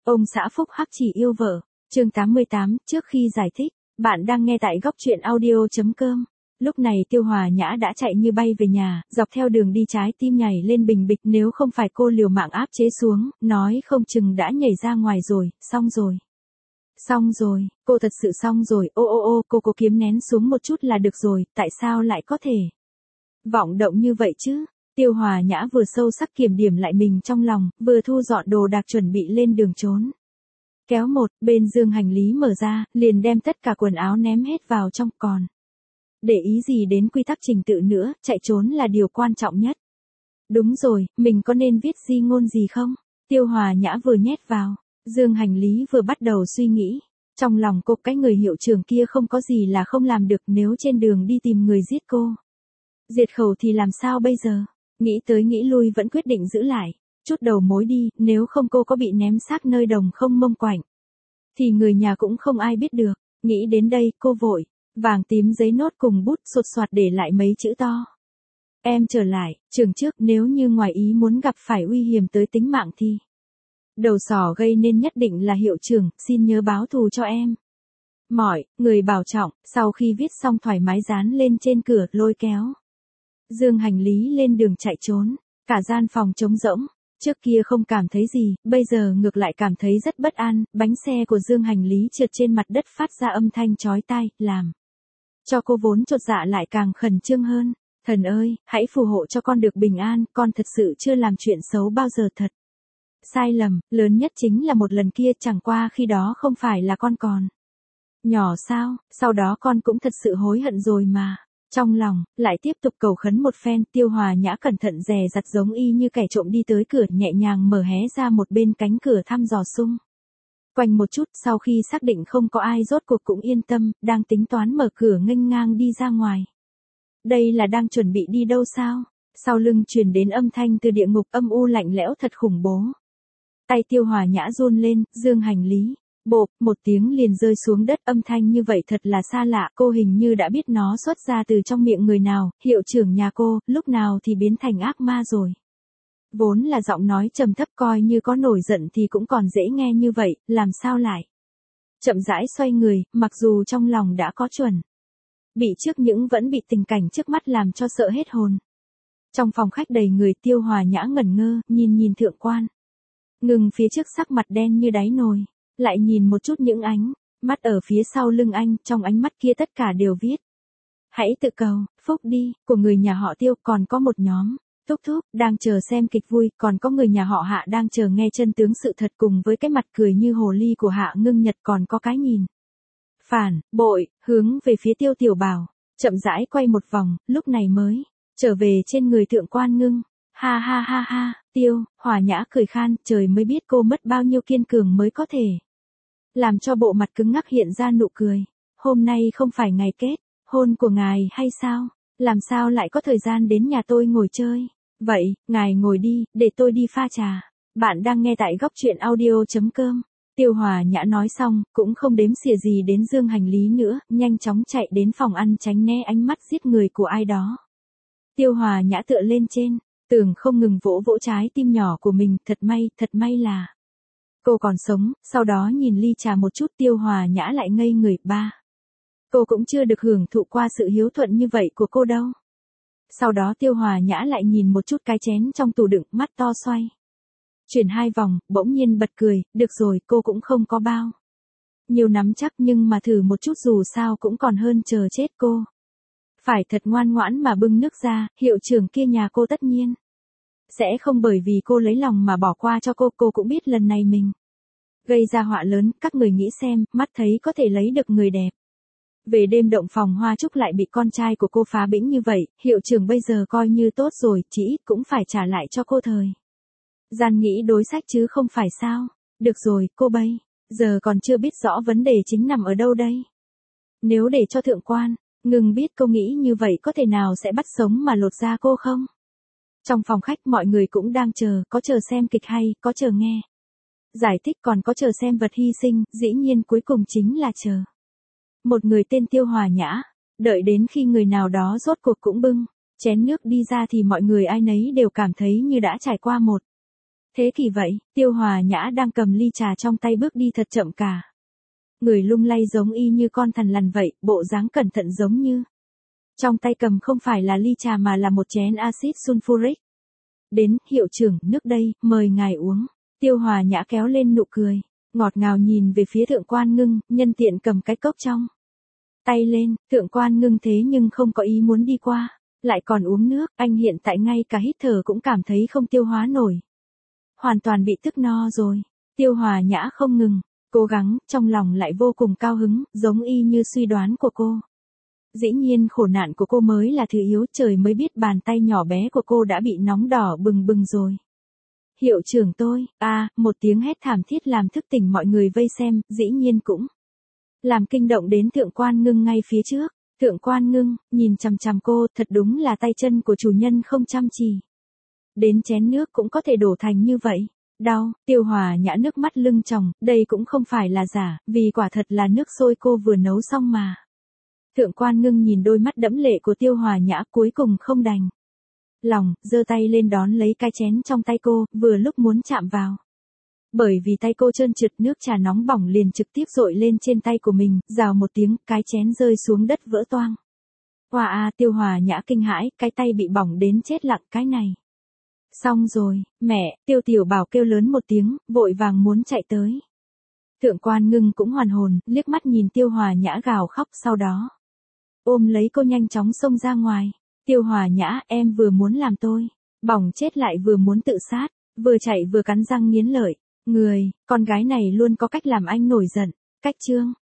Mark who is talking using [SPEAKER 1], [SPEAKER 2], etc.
[SPEAKER 1] Ông xã phúc hắc chỉ yêu vợ. Chương 88, trước khi giải thích, bạn đang nghe tại góc truyện audio.com. Lúc này Tiêu Hòa Nhã đã chạy như bay về nhà, dọc theo đường đi trái tim nhảy lên bình bịch, nếu không phải cô liều mạng áp chế xuống, nói không chừng đã nhảy ra ngoài rồi, xong rồi. Xong rồi, cô thật sự xong rồi, cô cố kiếm nén xuống một chút là được rồi, tại sao lại có thể vọng động như vậy chứ? Tiêu Hòa Nhã vừa sâu sắc kiểm điểm lại mình trong lòng, vừa thu dọn đồ đạc chuẩn bị lên đường trốn. Kéo một, bên dương hành lý mở ra, liền đem tất cả quần áo ném hết vào trong, còn để ý gì đến quy tắc trình tự nữa, chạy trốn là điều quan trọng nhất. Đúng rồi, mình có nên viết di ngôn gì không? Tiêu Hòa Nhã vừa nhét vào dương hành lý vừa bắt đầu suy nghĩ. Trong lòng cô, cái người hiệu trưởng kia không có gì là không làm được, nếu trên đường đi tìm người giết cô, diệt khẩu thì làm sao bây giờ? Nghĩ tới nghĩ lui vẫn quyết định giữ lại chút đầu mối đi, nếu không cô có bị ném xác nơi đồng không mông quạnh thì người nhà cũng không ai biết được. Nghĩ đến đây, cô vội vàng tím giấy nốt cùng bút sột soạt để lại mấy chữ to. Em trở lại trường trước, nếu như ngoài ý muốn gặp phải nguy hiểm tới tính mạng thì đầu sỏ gây nên nhất định là hiệu trưởng, xin nhớ báo thù cho em. Mọi người bảo trọng. Sau khi viết xong thoải mái dán lên trên cửa, lôi kéo dương hành lý lên đường chạy trốn. Cả gian phòng trống rỗng. Trước kia không cảm thấy gì, bây giờ ngược lại cảm thấy rất bất an. Bánh xe của dương hành lý trượt trên mặt đất phát ra âm thanh chói tai, làm cho cô vốn chột dạ lại càng khẩn trương hơn. Thần ơi, hãy phù hộ cho con được bình an, con thật sự chưa làm chuyện xấu bao giờ thật. Sai lầm lớn nhất chính là một lần kia, chẳng qua khi đó không phải là con còn nhỏ sao, sau đó con cũng thật sự hối hận rồi mà. Trong lòng, lại tiếp tục cầu khấn một phen. Tiêu Hòa Nhã cẩn thận dè dặt giống y như kẻ trộm đi tới cửa, nhẹ nhàng mở hé ra một bên cánh cửa thăm dò xung quanh một chút, sau khi xác định không có ai rốt cuộc cũng yên tâm, đang tính toán mở cửa nghênh ngang đi ra ngoài. Đây là đang chuẩn bị đi đâu sao? Sau lưng truyền đến âm thanh từ địa ngục, âm u lạnh lẽo thật khủng bố. Tay Tiêu Hòa Nhã run lên, dương hành lý bộp một tiếng liền rơi xuống đất. Âm thanh như vậy thật là xa lạ, cô hình như đã biết nó xuất ra từ trong miệng người nào. Hiệu trưởng nhà cô, lúc nào thì biến thành ác ma rồi. Vốn là giọng nói trầm thấp, coi như có nổi giận thì cũng còn dễ nghe như vậy, làm sao lại chậm rãi xoay người, mặc dù trong lòng đã có chuẩn bị trước nhưng vẫn bị tình cảnh trước mắt làm cho sợ hết hồn. Trong phòng khách đầy người, Tiêu Hòa Nhã ngẩn ngơ, nhìn thượng quan ngừng phía trước sắc mặt đen như đáy nồi, lại nhìn một chút những ánh mắt ở phía sau lưng anh, trong ánh mắt kia tất cả đều viết hãy tự cầu phúc đi của người nhà họ Tiêu. Còn có một nhóm thúc thúc đang chờ xem kịch vui, còn có người nhà họ Hạ đang chờ nghe chân tướng sự thật, cùng với cái mặt cười như hồ ly của Hạ Ngưng Nhật, còn có cái nhìn phản bội hướng về phía Tiêu Tiểu Bảo, chậm rãi quay một vòng, lúc này mới trở về trên người thượng quan ngưng. Ha ha ha ha, Tiêu Hòa Nhã cười khan, trời mới biết cô mất bao nhiêu kiên cường mới có thể làm cho bộ mặt cứng ngắc hiện ra nụ cười. Hôm nay không phải ngày kết hôn của ngài hay sao? Làm sao lại có thời gian đến nhà tôi ngồi chơi? Vậy, ngài ngồi đi, để tôi đi pha trà. Bạn đang nghe tại góc truyện audio.com. Tiêu Hòa Nhã nói xong, cũng không đếm xỉa gì đến dương hành lý nữa, nhanh chóng chạy đến phòng ăn tránh né ánh mắt giết người của ai đó. Tiêu Hòa Nhã tựa lên trên tường không ngừng vỗ vỗ trái tim nhỏ của mình, thật may là cô còn sống. Sau đó nhìn ly trà một chút, Tiêu Hòa Nhã lại ngây người. Cô cũng chưa được hưởng thụ qua sự hiếu thuận như vậy của cô đâu. Sau đó Tiêu Hòa Nhã lại nhìn một chút cái chén trong tủ đựng, mắt to xoay chuyển 2 vòng, bỗng nhiên bật cười. Được rồi, cô cũng không có bao nhiều nắm chắc, nhưng mà thử một chút dù sao cũng còn hơn chờ chết. Cô phải thật ngoan ngoãn mà bưng nước ra, hiệu trưởng kia nhà cô tất nhiên sẽ không bởi vì cô lấy lòng mà bỏ qua cho cô cũng biết lần này mình gây ra họa lớn. Các người nghĩ xem, mắt thấy có thể lấy được người đẹp, về đêm động phòng hoa trúc lại bị con trai của cô phá bĩnh như vậy, hiệu trưởng bây giờ coi như tốt rồi, chỉ ít cũng phải trả lại cho cô thời gian nghĩ đối sách chứ không phải sao? Được rồi, cô bây giờ còn chưa biết rõ vấn đề chính nằm ở đâu đây. Nếu để cho thượng quan ngừng biết cô nghĩ như vậy, có thể nào sẽ bắt sống mà lột da cô không? Trong phòng khách mọi người cũng đang chờ, có chờ xem kịch hay, có chờ nghe giải thích, còn có chờ xem vật hy sinh, dĩ nhiên cuối cùng chính là chờ một người tên Tiêu Hòa Nhã. Đợi đến khi người nào đó rốt cuộc cũng bưng chén nước đi ra thì mọi người ai nấy đều cảm thấy như đã trải qua một Thế kỳ vậy, Tiêu Hòa Nhã đang cầm ly trà trong tay bước đi thật chậm cả. Người lung lay giống y như con thằn lằn vậy, bộ dáng cẩn thận giống như. Trong tay cầm không phải là ly trà mà là một chén axit sulfuric. Đến, hiệu trưởng, nước đây, mời ngài uống. Tiêu Hòa Nhã kéo lên nụ cười, ngọt ngào nhìn về phía Thượng Quan Ngưng, nhân tiện cầm cái cốc trong tay lên. Thượng Quan Ngưng thế nhưng không có ý muốn đi qua, lại còn uống nước, anh hiện tại ngay cả hít thở cũng cảm thấy không tiêu hóa nổi. Hoàn toàn bị tức no rồi. Tiêu Hòa Nhã không ngừng cố gắng, trong lòng lại vô cùng cao hứng, giống y như suy đoán của cô. Dĩ nhiên khổ nạn của cô mới là thứ yếu, trời mới biết bàn tay nhỏ bé của cô đã bị nóng đỏ bừng bừng rồi. Hiệu trưởng tôi, một tiếng hét thảm thiết làm thức tỉnh mọi người vây xem, dĩ nhiên cũng làm kinh động đến Thượng Quan Ngưng ngay phía trước. Thượng Quan Ngưng, nhìn chằm chằm cô, thật đúng là tay chân của chủ nhân không chăm chỉ. Đến chén nước cũng có thể đổ thành như vậy. Đau, Tiêu Hòa Nhã nước mắt lưng tròng, đây cũng không phải là giả, vì quả thật là nước sôi cô vừa nấu xong mà. Thượng Quan Ngưng nhìn đôi mắt đẫm lệ của Tiêu Hòa Nhã cuối cùng không đành lòng, giơ tay lên đón lấy cái chén trong tay cô, vừa lúc muốn chạm vào. Bởi vì tay cô trơn trượt, nước trà nóng bỏng liền trực tiếp dội lên trên tay của mình, rào một tiếng, cái chén rơi xuống đất vỡ toang. Tiêu Hòa Nhã kinh hãi, cái tay bị bỏng đến chết lặng, cái này. Xong rồi, mẹ, Tiêu Tiểu Bảo kêu lớn một tiếng, vội vàng muốn chạy tới. Thượng Quan Ngưng cũng hoàn hồn, liếc mắt nhìn Tiêu Hòa Nhã gào khóc, sau đó ôm lấy cô nhanh chóng xông ra ngoài. Tiêu Hòa Nhã, em vừa muốn làm tôi bỏng chết lại vừa muốn tự sát, vừa chạy vừa cắn răng nghiến lợi. Con gái này luôn có cách làm anh nổi giận. Cách chương